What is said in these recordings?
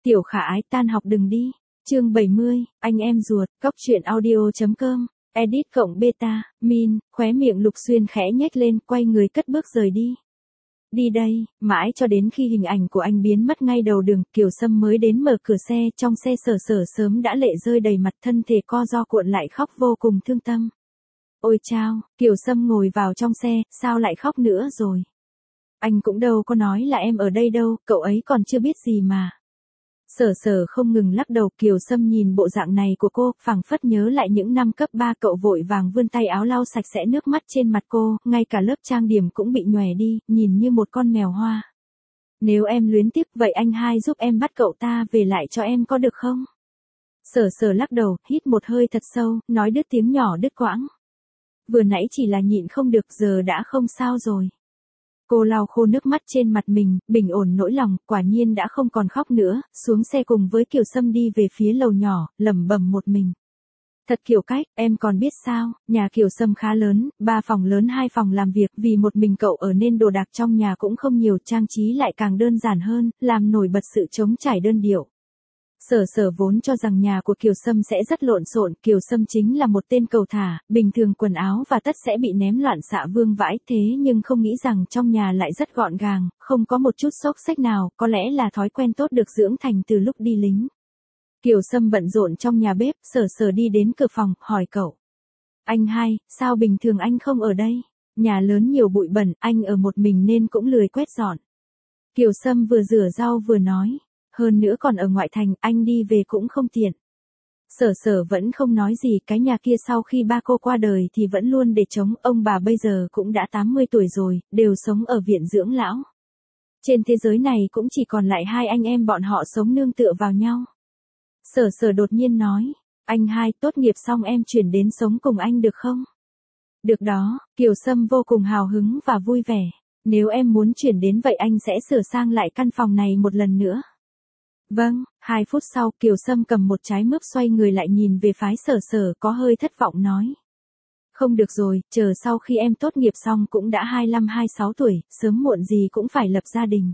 Tiểu Khả Ái tan học đừng đi. Chương 70, anh em ruột, cóc truyện audio.com, edit cộng beta, min, khóe miệng Lục Xuyên khẽ nhếch lên, quay người cất bước rời đi. Đi đây, mãi cho đến khi hình ảnh của anh biến mất ngay đầu đường, Kiều Sâm mới đến mở cửa xe, trong xe Sở Sở sớm đã lệ rơi đầy mặt, thân thể co ro cuộn lại khóc vô cùng thương tâm. Ôi chao, Kiều Sâm ngồi vào trong xe, sao lại khóc nữa rồi? Anh cũng đâu có nói là em ở đây đâu, cậu ấy còn chưa biết gì mà. Sở Sở không ngừng lắc đầu. Kiều Sâm nhìn bộ dạng này của cô, phảng phất nhớ lại những năm cấp 3, cậu vội vàng vươn tay áo lau sạch sẽ nước mắt trên mặt cô, ngay cả lớp trang điểm cũng bị nhòe đi, nhìn như một con mèo hoa. Nếu em luyến tiếc vậy anh hai giúp em bắt cậu ta về lại cho em có được không? Sở Sở lắc đầu, hít một hơi thật sâu, nói đứt tiếng nhỏ đứt quãng. Vừa nãy chỉ là nhịn không được, giờ đã không sao rồi. Cô lau khô nước mắt trên mặt mình, bình ổn nỗi lòng, quả nhiên đã không còn khóc nữa, xuống xe cùng với Kiều Sâm đi về phía lầu nhỏ, lẩm bẩm một mình. Thật kiểu cách, em còn biết sao, nhà Kiều Sâm khá lớn, 3 phòng lớn 2 phòng làm việc, vì một mình cậu ở nên đồ đạc trong nhà cũng không nhiều, trang trí lại càng đơn giản hơn, làm nổi bật sự trống trải đơn điệu. Sở Sở vốn cho rằng nhà của Kiều Sâm sẽ rất lộn xộn, Kiều Sâm chính là một tên cầu thả, bình thường quần áo và tất sẽ bị ném loạn xạ vương vãi, thế nhưng không nghĩ rằng trong nhà lại rất gọn gàng, không có một chút xốc xách nào, có lẽ là thói quen tốt được dưỡng thành từ lúc đi lính. Kiều Sâm bận rộn trong nhà bếp, Sở Sở đi đến cửa phòng, hỏi cậu. Anh hai, sao bình thường anh không ở đây? Nhà lớn nhiều bụi bẩn, anh ở một mình nên cũng lười quét dọn. Kiều Sâm vừa rửa rau vừa nói. Hơn nữa còn ở ngoại thành, anh đi về cũng không tiện. Sở Sở vẫn không nói gì, cái nhà kia sau khi ba cô qua đời thì vẫn luôn để trống, ông bà bây giờ cũng đã 80 tuổi rồi, đều sống ở viện dưỡng lão. Trên thế giới này cũng chỉ còn lại hai anh em bọn họ sống nương tựa vào nhau. Sở Sở đột nhiên nói, anh hai, tốt nghiệp xong em chuyển đến sống cùng anh được không? Được đó, Kiều Sâm vô cùng hào hứng và vui vẻ. Nếu em muốn chuyển đến vậy anh sẽ sửa sang lại căn phòng này một lần nữa. Vâng, 2 phút sau, Kiều Sâm cầm một trái mướp xoay người lại nhìn về phái Sở Sở, có hơi thất vọng nói. Không được rồi, chờ sau khi em tốt nghiệp xong cũng đã 25-26 tuổi, sớm muộn gì cũng phải lập gia đình.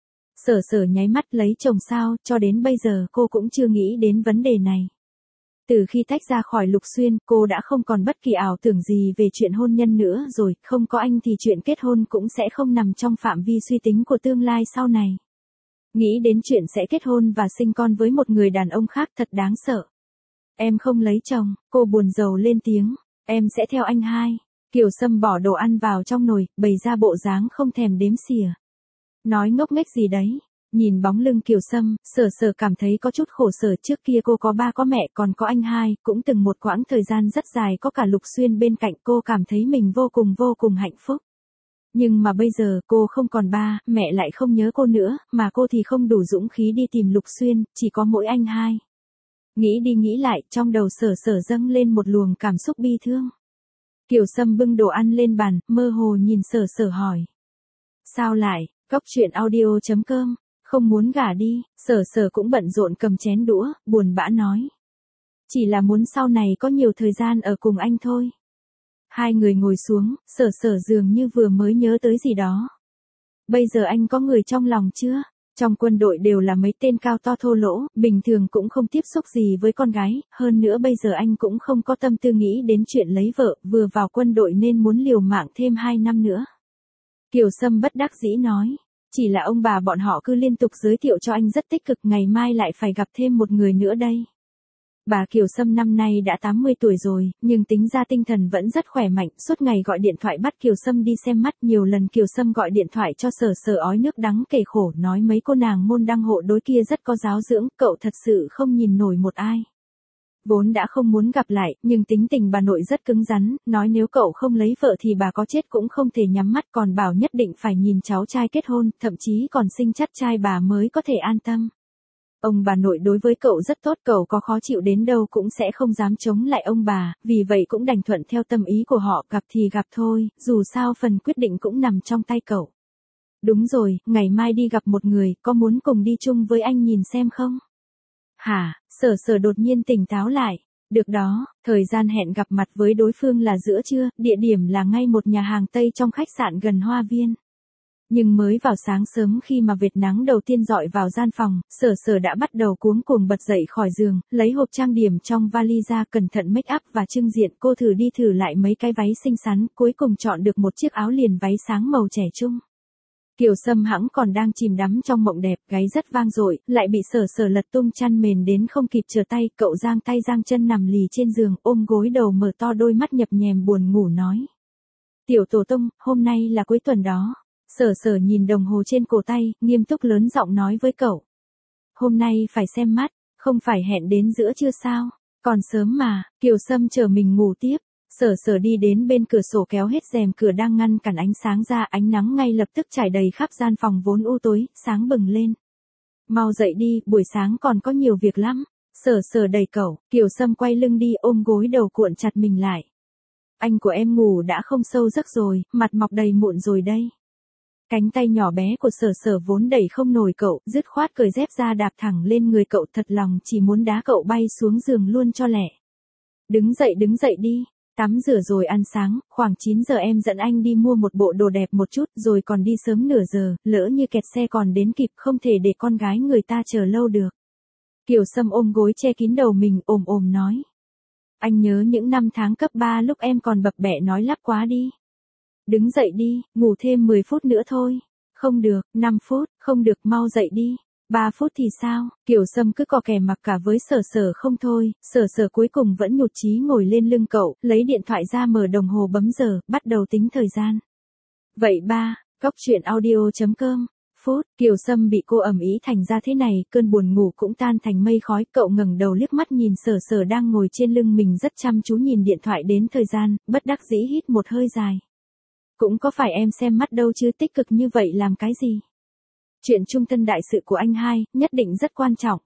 Sở Sở nháy mắt, lấy chồng sao, cho đến bây giờ cô cũng chưa nghĩ đến vấn đề này. Từ khi tách ra khỏi Lục Xuyên, cô đã không còn bất kỳ ảo tưởng gì về chuyện hôn nhân nữa rồi, không có anh thì chuyện kết hôn cũng sẽ không nằm trong phạm vi suy tính của tương lai sau này. Nghĩ đến chuyện sẽ kết hôn và sinh con với một người đàn ông khác thật đáng sợ. Em không lấy chồng, cô buồn rầu lên tiếng, em sẽ theo anh hai. Kiều Sâm bỏ đồ ăn vào trong nồi, bày ra bộ dáng không thèm đếm xỉa. Nói ngốc nghếch gì đấy, nhìn bóng lưng Kiều Sâm, Sở Sở cảm thấy có chút khổ sở. Trước kia cô có ba có mẹ còn có anh hai, cũng từng một quãng thời gian rất dài có cả Lục Xuyên bên cạnh, cô cảm thấy mình vô cùng hạnh phúc. Nhưng mà bây giờ cô không còn ba, mẹ lại không nhớ cô nữa, mà cô thì không đủ dũng khí đi tìm Lục Xuyên, chỉ có mỗi anh hai. Nghĩ đi nghĩ lại, trong đầu Sở Sở dâng lên một luồng cảm xúc bi thương. Kiều Sâm bưng đồ ăn lên bàn, mơ hồ nhìn Sở Sở hỏi. Sao lại, cóc truyện audio.com, không muốn gả đi? Sở Sở cũng bận rộn cầm chén đũa, buồn bã nói. Chỉ là muốn sau này có nhiều thời gian ở cùng anh thôi. Hai người ngồi xuống, Sở Sở dường như vừa mới nhớ tới gì đó. Bây giờ anh có người trong lòng chưa? Trong quân đội đều là mấy tên cao to thô lỗ, bình thường cũng không tiếp xúc gì với con gái, hơn nữa bây giờ anh cũng không có tâm tư nghĩ đến chuyện lấy vợ, vừa vào quân đội nên muốn liều mạng thêm 2 năm nữa. Kiều Sâm bất đắc dĩ nói, chỉ là ông bà bọn họ cứ liên tục giới thiệu cho anh rất tích cực, ngày mai lại phải gặp thêm một người nữa đây. Bà Kiều Sâm năm nay đã 80 tuổi rồi, nhưng tính ra tinh thần vẫn rất khỏe mạnh, suốt ngày gọi điện thoại bắt Kiều Sâm đi xem mắt, nhiều lần Kiều Sâm gọi điện thoại cho Sở Sở ói nước đắng kể khổ, nói mấy cô nàng môn đăng hộ đối kia rất có giáo dưỡng, cậu thật sự không nhìn nổi một ai. Vốn đã không muốn gặp lại, nhưng tính tình bà nội rất cứng rắn, nói nếu cậu không lấy vợ thì bà có chết cũng không thể nhắm mắt, còn bảo nhất định phải nhìn cháu trai kết hôn, thậm chí còn sinh chắc trai bà mới có thể an tâm. Ông bà nội đối với cậu rất tốt, cậu có khó chịu đến đâu cũng sẽ không dám chống lại ông bà, vì vậy cũng đành thuận theo tâm ý của họ, gặp thì gặp thôi, dù sao phần quyết định cũng nằm trong tay cậu. Đúng rồi, ngày mai đi gặp một người, có muốn cùng đi chung với anh nhìn xem không? Hả? Sở Sở đột nhiên tỉnh táo lại. Được đó, thời gian hẹn gặp mặt với đối phương là giữa trưa, địa điểm là ngay một nhà hàng Tây trong khách sạn gần Hoa Viên. Nhưng mới vào sáng sớm khi mà vệt nắng đầu tiên dọi vào gian phòng, Sở Sở đã bắt đầu cuống cuồng bật dậy khỏi giường, lấy hộp trang điểm trong vali ra cẩn thận make up và trưng diện. Cô thử đi thử lại mấy cái váy xinh xắn, cuối cùng chọn được một chiếc áo liền váy sáng màu trẻ trung. Kiều Sâm hẵng còn đang chìm đắm trong mộng đẹp, gáy rất vang dội, lại bị Sở Sở lật tung chăn mền đến không kịp trở tay. Cậu giang tay giang chân nằm lì trên giường, ôm gối đầu mở to đôi mắt nhập nhèm buồn ngủ nói. Tiểu tổ tông, hôm nay là cuối tuần đó. Sở Sở nhìn đồng hồ trên cổ tay, nghiêm túc lớn giọng nói với cậu. Hôm nay phải xem mắt, không phải hẹn đến giữa trưa sao? Còn sớm mà. Kiều Sâm chờ mình ngủ tiếp. Sở Sở đi đến bên cửa sổ kéo hết rèm cửa đang ngăn cản ánh sáng ra, ánh nắng ngay lập tức trải đầy khắp gian phòng vốn u tối, sáng bừng lên. Mau dậy đi, buổi sáng còn có nhiều việc lắm. Sở Sở đẩy cậu, Kiều Sâm quay lưng đi ôm gối đầu cuộn chặt mình lại. Anh của em ngủ đã không sâu giấc rồi, mặt mọc đầy mụn rồi đây. Cánh tay nhỏ bé của Sở Sở vốn đẩy không nổi cậu, dứt khoát cởi dép ra đạp thẳng lên người cậu, thật lòng chỉ muốn đá cậu bay xuống giường luôn cho lẹ. Đứng dậy đi. Tắm rửa rồi ăn sáng, khoảng 9 giờ em dẫn anh đi mua một bộ đồ đẹp một chút, rồi còn đi sớm nửa giờ, lỡ như kẹt xe còn đến kịp, không thể để con gái người ta chờ lâu được. Kiều Sâm ôm gối che kín đầu mình, ồm nói. Anh nhớ những năm tháng cấp 3 lúc em còn bập bẹ nói lắp quá đi. Đứng dậy đi, ngủ thêm 10 phút nữa thôi. Không được, 5 phút, không được, mau dậy đi. 3 phút thì sao? Kiều Sâm cứ cò kè mặc cả với Sở Sở không thôi. Sở Sở cuối cùng vẫn nhụt chí ngồi lên lưng cậu, lấy điện thoại ra mở đồng hồ bấm giờ, bắt đầu tính thời gian. Vậy ba, Cóc truyện audio.com. Phút, Kiều Sâm bị cô ầm ĩ thành ra thế này, cơn buồn ngủ cũng tan thành mây khói. Cậu ngẩng đầu liếc mắt nhìn Sở Sở đang ngồi trên lưng mình rất chăm chú nhìn điện thoại đến thời gian, bất đắc dĩ hít một hơi dài. Cũng có phải em xem mắt đâu chứ, tích cực như vậy làm cái gì? Chuyện trung thân đại sự của anh hai, nhất định rất quan trọng.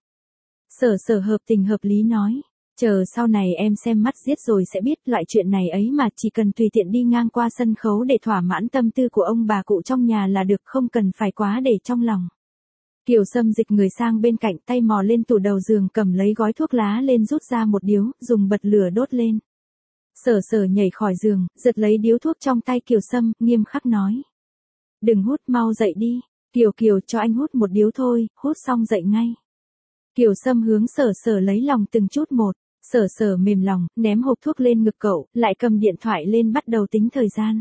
Sở Sở hợp tình hợp lý nói. Chờ sau này em xem mắt giết rồi sẽ biết, loại chuyện này ấy mà, chỉ cần tùy tiện đi ngang qua sân khấu để thỏa mãn tâm tư của ông bà cụ trong nhà là được, không cần phải quá để trong lòng. Kiều Sâm dịch người sang bên cạnh, tay mò lên tủ đầu giường cầm lấy gói thuốc lá lên rút ra một điếu, dùng bật lửa đốt lên. Sở Sở nhảy khỏi giường, giật lấy điếu thuốc trong tay Kiều Sâm, nghiêm khắc nói. Đừng hút, mau dậy đi. Kiều cho anh hút một điếu thôi, hút xong dậy ngay. Kiều Sâm hướng Sở Sở lấy lòng từng chút một. Sở Sở mềm lòng, ném hộp thuốc lên ngực cậu, lại cầm điện thoại lên bắt đầu tính thời gian.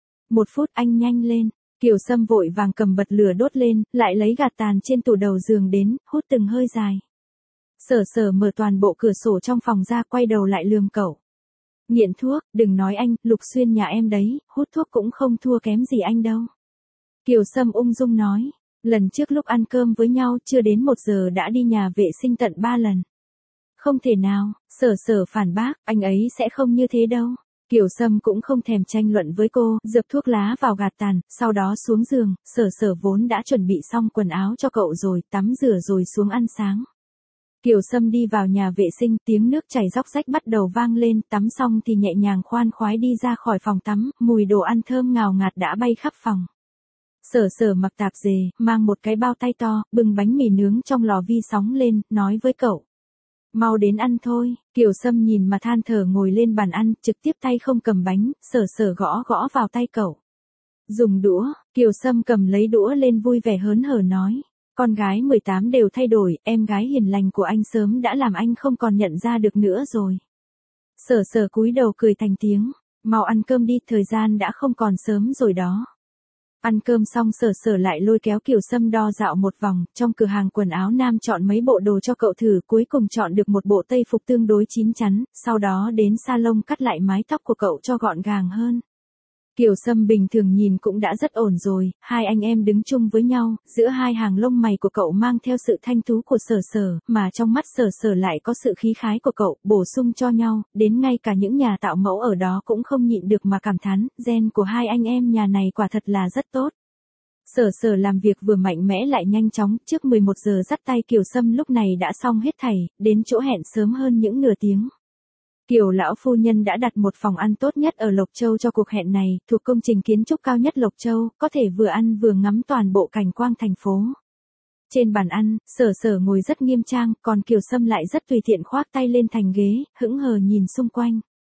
1 phút, anh nhanh lên. Kiều Sâm vội vàng cầm bật lửa đốt lên, lại lấy gạt tàn trên tủ đầu giường đến, hút từng hơi dài. Sở Sở mở toàn bộ cửa sổ trong phòng ra, quay đầu lại lườm cậu. Nghiện thuốc, đừng nói anh, Lục Xuyên nhà em đấy, hút thuốc cũng không thua kém gì anh đâu. Kiều Sâm ung dung nói, lần trước lúc ăn cơm với nhau chưa đến 1 giờ đã đi nhà vệ sinh tận 3 lần. Không thể nào, Sở Sở phản bác, anh ấy sẽ không như thế đâu. Kiều Sâm cũng không thèm tranh luận với cô, dập thuốc lá vào gạt tàn, sau đó xuống giường. Sở Sở vốn đã chuẩn bị xong quần áo cho cậu rồi, tắm rửa rồi xuống ăn sáng. Kiều Sâm đi vào nhà vệ sinh, tiếng nước chảy róc rách bắt đầu vang lên, tắm xong thì nhẹ nhàng khoan khoái đi ra khỏi phòng tắm, mùi đồ ăn thơm ngào ngạt đã bay khắp phòng. Sở Sở mặc tạp dề, mang một cái bao tay to, bưng bánh mì nướng trong lò vi sóng lên, nói với cậu. Mau đến ăn thôi. Kiều Sâm nhìn mà than thở ngồi lên bàn ăn, trực tiếp tay không cầm bánh, Sở Sở gõ vào tay cậu. Dùng đũa, Kiều Sâm cầm lấy đũa lên vui vẻ hớn hở nói. Con gái 18 đều thay đổi, em gái hiền lành của anh sớm đã làm anh không còn nhận ra được nữa rồi. Sở Sở cúi đầu cười thành tiếng. Mau ăn cơm đi, thời gian đã không còn sớm rồi đó. Ăn cơm xong Sở Sở lại lôi kéo Kiều Sâm đo dạo một vòng, trong cửa hàng quần áo nam chọn mấy bộ đồ cho cậu thử, cuối cùng chọn được một bộ tây phục tương đối chín chắn, sau đó đến salon cắt lại mái tóc của cậu cho gọn gàng hơn. Kiều Sâm bình thường nhìn cũng đã rất ổn rồi, hai anh em đứng chung với nhau, giữa hai hàng lông mày của cậu mang theo sự thanh tú của Sở Sở, mà trong mắt Sở Sở lại có sự khí khái của cậu, bổ sung cho nhau, đến ngay cả những nhà tạo mẫu ở đó cũng không nhịn được mà cảm thán, gen của hai anh em nhà này quả thật là rất tốt. Sở Sở làm việc vừa mạnh mẽ lại nhanh chóng, trước 11 giờ dắt tay Kiều Sâm lúc này đã xong hết thảy, đến chỗ hẹn sớm hơn những nửa tiếng. Kiều lão phu nhân đã đặt một phòng ăn tốt nhất ở Lộc Châu cho cuộc hẹn này, thuộc công trình kiến trúc cao nhất Lộc Châu, có thể vừa ăn vừa ngắm toàn bộ cảnh quang thành phố. Trên bàn ăn, Sở Sở ngồi rất nghiêm trang, còn Kiều Sâm lại rất tùy tiện khoác tay lên thành ghế, hững hờ nhìn xung quanh.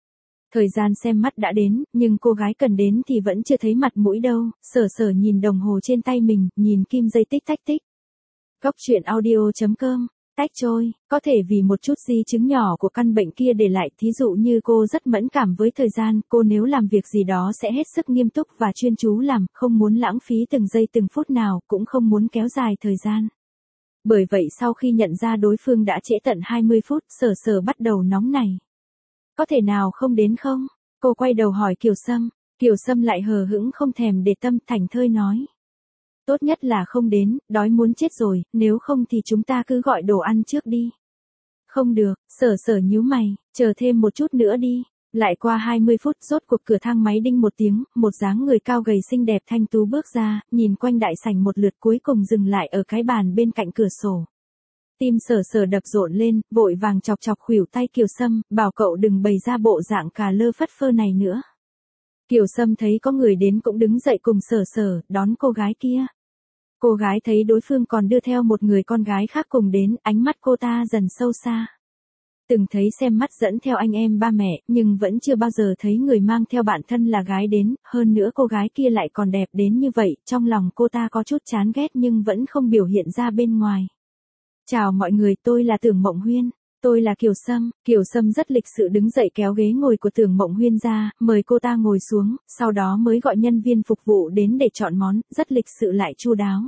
Thời gian xem mắt đã đến, nhưng cô gái cần đến thì vẫn chưa thấy mặt mũi đâu, Sở Sở nhìn đồng hồ trên tay mình, nhìn kim dây tích tách tích. Góc truyện audio.com, tách trôi, có thể vì một chút di chứng nhỏ của căn bệnh kia để lại, thí dụ như cô rất mẫn cảm với thời gian, cô nếu làm việc gì đó sẽ hết sức nghiêm túc và chuyên chú làm, không muốn lãng phí từng giây từng phút nào, cũng không muốn kéo dài thời gian. Bởi vậy sau khi nhận ra đối phương đã trễ tận 20 phút, Sở Sở bắt đầu nóng nảy. Có thể nào không đến không? Cô quay đầu hỏi Kiều Sâm. Kiều Sâm lại hờ hững không thèm để tâm, thảnh thơi nói. Tốt nhất là không đến, đói muốn chết rồi, nếu không thì chúng ta cứ gọi đồ ăn trước đi. Không được, Sở Sở nhíu mày, chờ thêm một chút nữa đi. Lại qua 20 phút, rốt cuộc cửa thang máy đinh một tiếng, một dáng người cao gầy xinh đẹp thanh tú bước ra, nhìn quanh đại sảnh một lượt cuối cùng dừng lại ở cái bàn bên cạnh cửa sổ. Tim Sở Sở đập rộn lên, vội vàng chọc chọc khuỷu tay Kiều Sâm, bảo cậu đừng bày ra bộ dạng cà lơ phất phơ này nữa. Kiều Sâm thấy có người đến cũng đứng dậy cùng Sở Sở, đón cô gái kia. Cô gái thấy đối phương còn đưa theo một người con gái khác cùng đến, ánh mắt cô ta dần sâu xa. Từng thấy xem mắt dẫn theo anh em ba mẹ, nhưng vẫn chưa bao giờ thấy người mang theo bạn thân là gái đến, hơn nữa cô gái kia lại còn đẹp đến như vậy, trong lòng cô ta có chút chán ghét nhưng vẫn không biểu hiện ra bên ngoài. Chào mọi người, tôi là Tưởng Mộng Huyên. Tôi là Kiều Sâm. Kiều Sâm rất lịch sự đứng dậy kéo ghế ngồi của Tưởng Mộng Huyên ra, mời cô ta ngồi xuống, sau đó mới gọi nhân viên phục vụ đến để chọn món, rất lịch sự lại chu đáo.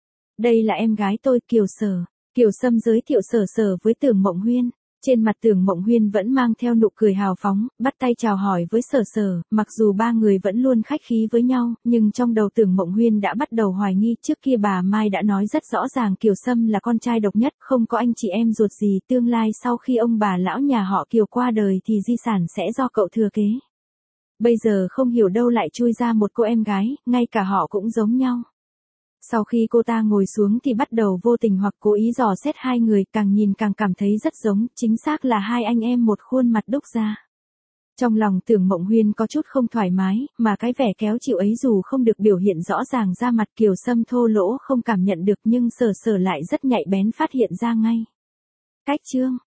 Đây là em gái tôi, Kiều Sở. Kiều Sâm giới thiệu Sở Sở với Tưởng Mộng Huyên. Trên mặt Tưởng Mộng Huyên vẫn mang theo nụ cười hào phóng, bắt tay chào hỏi với Sở Sở, mặc dù ba người vẫn luôn khách khí với nhau, nhưng trong đầu Tưởng Mộng Huyên đã bắt đầu hoài nghi, trước kia bà Mai đã nói rất rõ ràng Kiều Sâm là con trai độc nhất, không có anh chị em ruột gì, tương lai sau khi ông bà lão nhà họ Kiều qua đời thì di sản sẽ do cậu thừa kế. Bây giờ không hiểu đâu lại chui ra một cô em gái, ngay cả họ cũng giống nhau. Sau khi cô ta ngồi xuống thì bắt đầu vô tình hoặc cố ý dò xét hai người, càng nhìn càng cảm thấy rất giống, chính xác là hai anh em một khuôn mặt đúc ra. Trong lòng Tưởng Mộng Huyên có chút không thoải mái, mà cái vẻ kéo chịu ấy dù không được biểu hiện rõ ràng ra mặt, Kiều Sâm thô lỗ không cảm nhận được, nhưng Sở Sở lại rất nhạy bén phát hiện ra ngay. Cách chương